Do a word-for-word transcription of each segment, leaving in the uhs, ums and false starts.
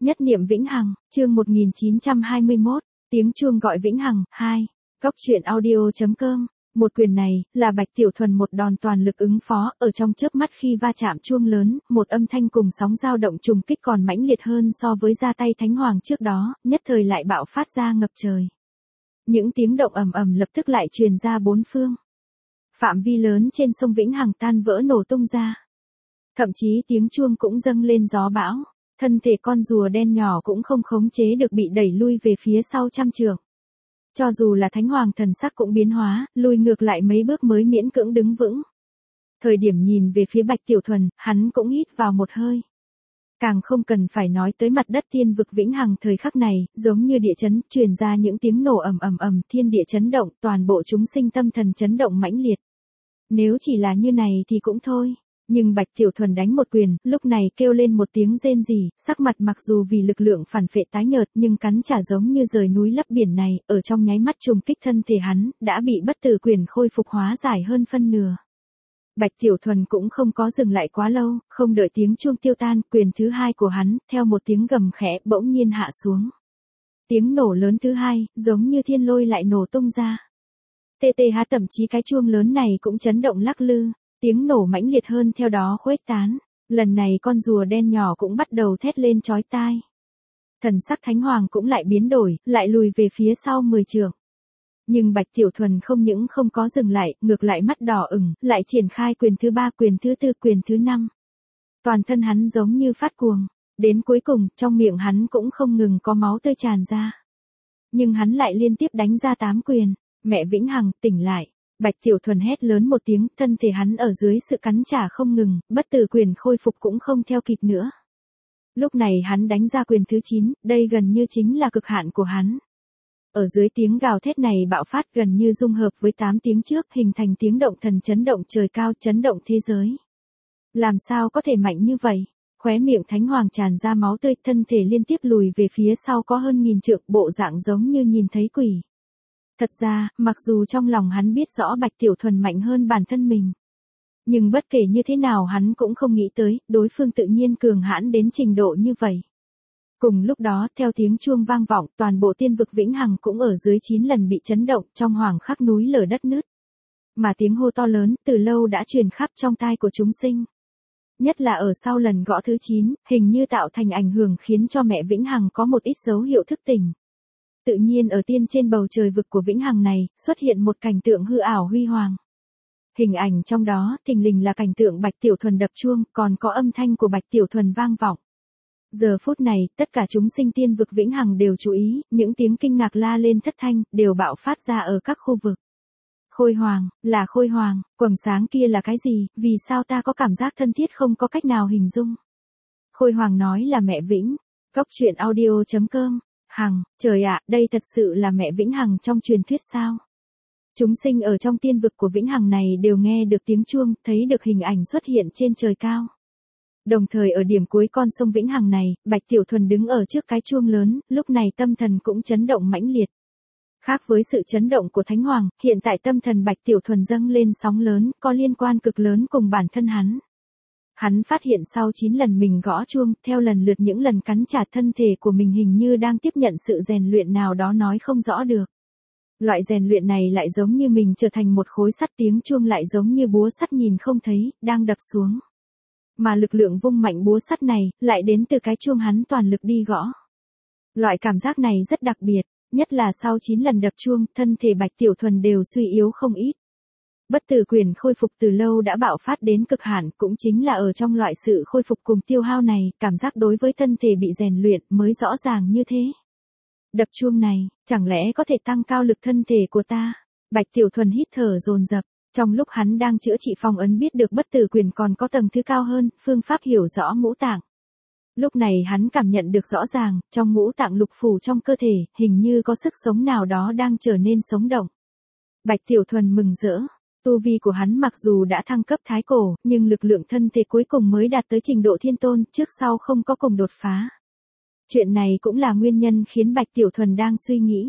Nhất niệm vĩnh hằng, chương một nghìn chín trăm hai mươi mốt, tiếng chuông gọi vĩnh hằng, hai. Góc truyện audio.com. Một quyền này, là Bạch Tiểu Thuần một đòn toàn lực ứng phó, ở trong chớp mắt khi va chạm chuông lớn, một âm thanh cùng sóng dao động trùng kích còn mãnh liệt hơn so với ra tay Thánh Hoàng trước đó, nhất thời lại bạo phát ra ngập trời. Những tiếng động ầm ầm lập tức lại truyền ra bốn phương. Phạm vi lớn trên sông Vĩnh Hằng tan vỡ nổ tung ra. Thậm chí tiếng chuông cũng dâng lên gió bão, thân thể con rùa đen nhỏ cũng không khống chế được bị đẩy lui về phía sau trăm trượng. Cho dù là Thánh Hoàng thần sắc cũng biến hóa, lùi ngược lại mấy bước mới miễn cưỡng đứng vững. Thời điểm nhìn về phía Bạch Tiểu Thuần, hắn cũng hít vào một hơi. Càng không cần phải nói tới mặt đất thiên vực Vĩnh Hằng thời khắc này, giống như địa chấn, truyền ra những tiếng nổ ầm ầm ầm, thiên địa chấn động, toàn bộ chúng sinh tâm thần chấn động mãnh liệt. Nếu chỉ là như này thì cũng thôi. Nhưng Bạch Tiểu Thuần đánh một quyền, lúc này kêu lên một tiếng rên rỉ, sắc mặt mặc dù vì lực lượng phản phệ tái nhợt nhưng cắn trả giống như rời núi lấp biển này, ở trong nháy mắt trùng kích thân thể hắn, đã bị bất tử quyền khôi phục hóa giải hơn phân nửa. Bạch Tiểu Thuần cũng không có dừng lại quá lâu, không đợi tiếng chuông tiêu tan, quyền thứ hai của hắn, theo một tiếng gầm khẽ, bỗng nhiên hạ xuống. Tiếng nổ lớn thứ hai, giống như thiên lôi lại nổ tung ra. tê tê há thậm chí cái chuông lớn này cũng chấn động lắc lư. Tiếng nổ mãnh liệt hơn theo đó khuếch tán, lần này con rùa đen nhỏ cũng bắt đầu thét lên chói tai. Thần sắc Thánh Hoàng cũng lại biến đổi, lại lùi về phía sau mười trượng. Nhưng Bạch Tiểu Thuần không những không có dừng lại, ngược lại mắt đỏ ửng, lại triển khai quyền thứ ba, quyền thứ tư, quyền thứ năm. Toàn thân hắn giống như phát cuồng, đến cuối cùng, trong miệng hắn cũng không ngừng có máu tươi tràn ra. Nhưng hắn lại liên tiếp đánh ra tám quyền, mẹ Vĩnh Hằng, tỉnh lại. Bạch Tiểu Thuần hét lớn một tiếng, thân thể hắn ở dưới sự cắn trả không ngừng, bất tử quyền khôi phục cũng không theo kịp nữa. Lúc này hắn đánh ra quyền thứ chín, đây gần như chính là cực hạn của hắn. Ở dưới tiếng gào thét này bạo phát gần như dung hợp với tám tiếng trước, hình thành tiếng động thần chấn động trời cao, chấn động thế giới. Làm sao có thể mạnh như vậy? Khóe miệng Thánh Hoàng tràn ra máu tươi, thân thể liên tiếp lùi về phía sau có hơn nghìn trượng, bộ dạng giống như nhìn thấy quỷ. Thật ra, mặc dù trong lòng hắn biết rõ Bạch Tiểu Thuần mạnh hơn bản thân mình. Nhưng bất kể như thế nào hắn cũng không nghĩ tới, đối phương tự nhiên cường hãn đến trình độ như vậy. Cùng lúc đó, theo tiếng chuông vang vọng, toàn bộ tiên vực Vĩnh Hằng cũng ở dưới chín lần bị chấn động, trong hoàng khắc núi lở đất nứt. Mà tiếng hô to lớn, từ lâu đã truyền khắp trong tai của chúng sinh. Nhất là ở sau lần gõ thứ chín, hình như tạo thành ảnh hưởng khiến cho mẹ Vĩnh Hằng có một ít dấu hiệu thức tỉnh. Tự nhiên ở tiên trên bầu trời vực của Vĩnh Hằng này, xuất hiện một cảnh tượng hư ảo huy hoàng. Hình ảnh trong đó, thình lình là cảnh tượng Bạch Tiểu Thuần đập chuông, còn có âm thanh của Bạch Tiểu Thuần vang vọng. Giờ phút này, tất cả chúng sinh tiên vực Vĩnh Hằng đều chú ý, những tiếng kinh ngạc la lên thất thanh, đều bạo phát ra ở các khu vực. Khôi Hoàng, là Khôi Hoàng, quầng sáng kia là cái gì, vì sao ta có cảm giác thân thiết không có cách nào hình dung. Khôi Hoàng nói là mẹ Vĩnh. Góc truyện audio.com. Hằng, trời ạ, đây thật sự là mẹ Vĩnh Hằng trong truyền thuyết sao? Chúng sinh ở trong tiên vực của Vĩnh Hằng này đều nghe được tiếng chuông, thấy được hình ảnh xuất hiện trên trời cao. Đồng thời ở điểm cuối con sông Vĩnh Hằng này, Bạch Tiểu Thuần đứng ở trước cái chuông lớn, lúc này tâm thần cũng chấn động mãnh liệt. Khác với sự chấn động của Thánh Hoàng, hiện tại tâm thần Bạch Tiểu Thuần dâng lên sóng lớn, có liên quan cực lớn cùng bản thân hắn. Hắn phát hiện sau chín lần mình gõ chuông, theo lần lượt những lần cắn trả thân thể của mình hình như đang tiếp nhận sự rèn luyện nào đó nói không rõ được. Loại rèn luyện này lại giống như mình trở thành một khối sắt, tiếng chuông lại giống như búa sắt nhìn không thấy, đang đập xuống. Mà lực lượng vung mạnh búa sắt này, lại đến từ cái chuông hắn toàn lực đi gõ. Loại cảm giác này rất đặc biệt, nhất là sau chín lần đập chuông, thân thể Bạch Tiểu Thuần đều suy yếu không ít. Bất tử quyền khôi phục từ lâu đã bạo phát đến cực hạn, cũng chính là ở trong loại sự khôi phục cùng tiêu hao này, cảm giác đối với thân thể bị rèn luyện mới rõ ràng như thế. Đập chuông này, chẳng lẽ có thể tăng cao lực thân thể của ta? Bạch Tiểu Thuần hít thở dồn dập, trong lúc hắn đang chữa trị phong ấn biết được bất tử quyền còn có tầng thứ cao hơn, phương pháp hiểu rõ ngũ tạng. Lúc này hắn cảm nhận được rõ ràng, trong ngũ tạng lục phủ trong cơ thể, hình như có sức sống nào đó đang trở nên sống động. Bạch Tiểu Thuần mừng rỡ. Tu vi của hắn mặc dù đã thăng cấp thái cổ, nhưng lực lượng thân thể cuối cùng mới đạt tới trình độ thiên tôn, trước sau không có cùng đột phá. Chuyện này cũng là nguyên nhân khiến Bạch Tiểu Thuần đang suy nghĩ.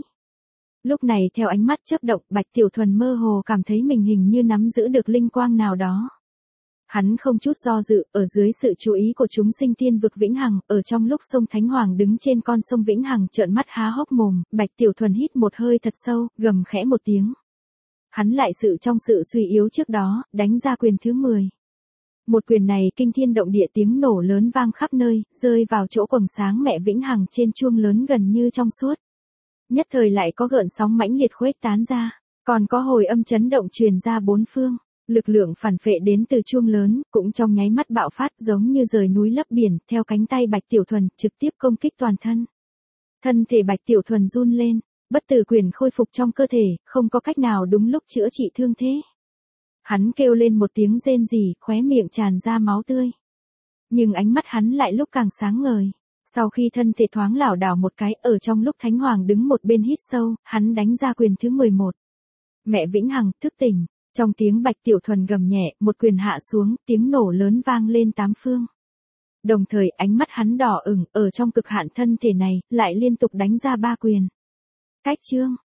Lúc này theo ánh mắt chớp động, Bạch Tiểu Thuần mơ hồ cảm thấy mình hình như nắm giữ được linh quang nào đó. Hắn không chút do dự, ở dưới sự chú ý của chúng sinh tiên vực Vĩnh Hằng, ở trong lúc sông Thánh Hoàng đứng trên con sông Vĩnh Hằng trợn mắt há hốc mồm, Bạch Tiểu Thuần hít một hơi thật sâu, gầm khẽ một tiếng. Hắn lại sự trong sự suy yếu trước đó, đánh ra quyền thứ mười. Một quyền này kinh thiên động địa, tiếng nổ lớn vang khắp nơi, rơi vào chỗ quầng sáng mẹ Vĩnh Hằng trên chuông lớn gần như trong suốt. Nhất thời lại có gợn sóng mãnh liệt khuếch tán ra, còn có hồi âm chấn động truyền ra bốn phương. Lực lượng phản phệ đến từ chuông lớn, cũng trong nháy mắt bạo phát giống như rời núi lấp biển, theo cánh tay Bạch Tiểu Thuần, trực tiếp công kích toàn thân. Thân thể Bạch Tiểu Thuần run lên, bất tử quyền khôi phục trong cơ thể, không có cách nào đúng lúc chữa trị thương thế. Hắn kêu lên một tiếng rên rỉ, khóe miệng tràn ra máu tươi. Nhưng ánh mắt hắn lại lúc càng sáng ngời. Sau khi thân thể thoáng lảo đảo một cái, ở trong lúc Thánh Hoàng đứng một bên hít sâu, hắn đánh ra quyền thứ mười một. Mẹ Vĩnh Hằng, thức tỉnh. Trong tiếng Bạch Tiểu Thuần gầm nhẹ, một quyền hạ xuống, tiếng nổ lớn vang lên tám phương. Đồng thời ánh mắt hắn đỏ ửng, ở trong cực hạn thân thể này, lại liên tục đánh ra ba quyền. Cách chương,